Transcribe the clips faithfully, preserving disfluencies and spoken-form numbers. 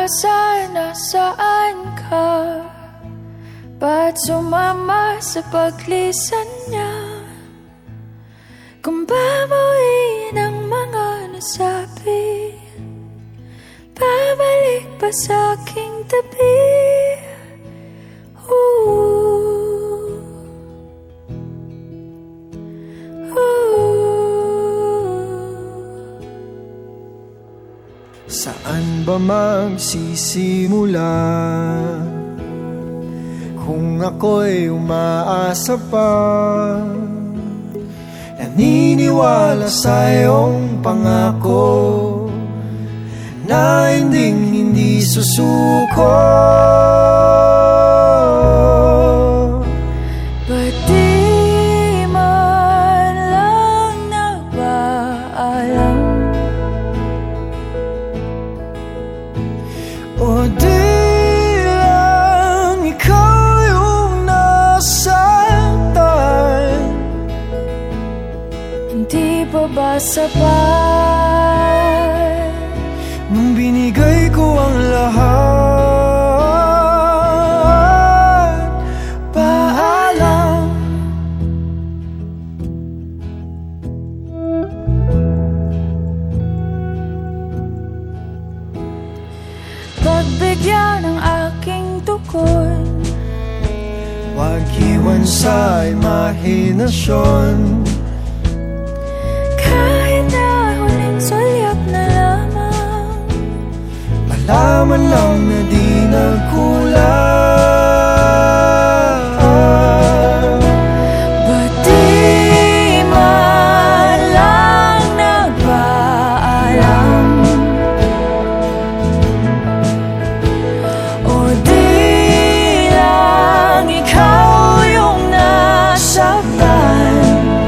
sana saan ka? Ba't sumama sa paglisan niya? Kung babawiin ang mga nasabi, babalik pa sa aking tabi. Ooh. Saan ba magsisimula kung ako'y umaasa pa? Naniniwala sa iyong pangako na hinding hindi susuko. Ba't di man lang nagpaalam? O di lang ikaw yung nasaktan? Hindi pa ba sapat nung binigay ko ang lahat? Paalam. Pagbigyan ng aking tukod, Huwag iwan sa imahinasyon. kahit na huling sulyap na lamang, Malaman lang na di nagkulang. ba't di man lang nagpaalam? O di lang ikaw yung nasaktan?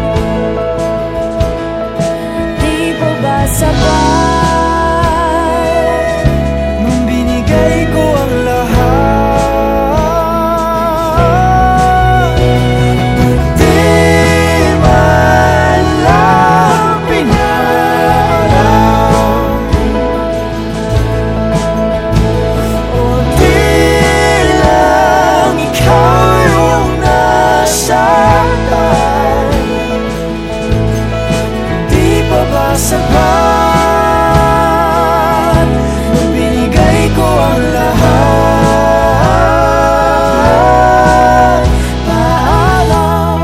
Di pa ba sapat Nung binigay ko ang lahat? Di man lang pinalam. O di lang ikaw yung nasaktan? Di pa ba sapat nung binigay ko ang lahat? Paalam.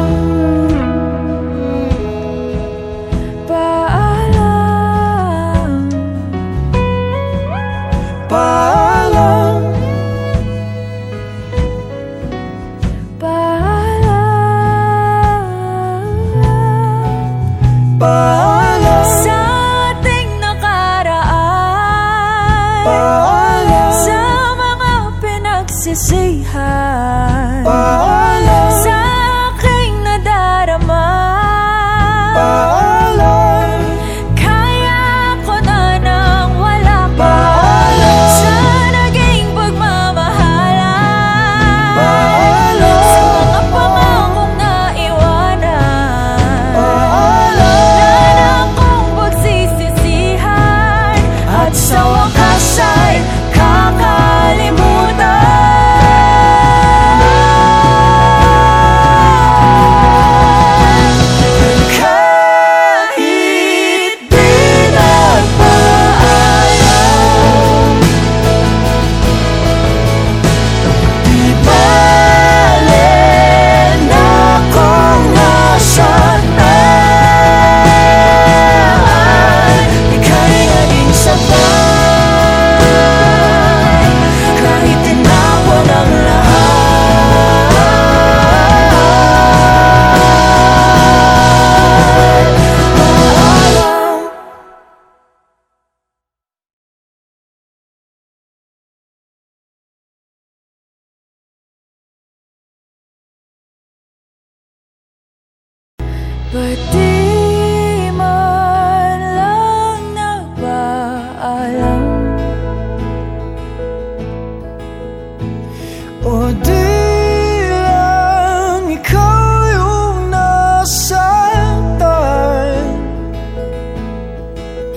paalam? Paalam. Paalam Paalam. sa ating nakaraan, Paalam. sa mga pinagsisihan, Paalam. sa aking nadarama. Paalam. Kaya ko na nang wala ka Paalam. sa naging pagmamahalan, Paalam. sa mga pangakong naiwanan, Paalam. na akong pagsisisihan, at sa wakas ay kakalimutan. Kahit di nagpaalam, Di bale na kung nasaktan, ika'y naging sapat, kahit tinapon ang lahat. Paalam. Ba't di man lang nagpaalam? o di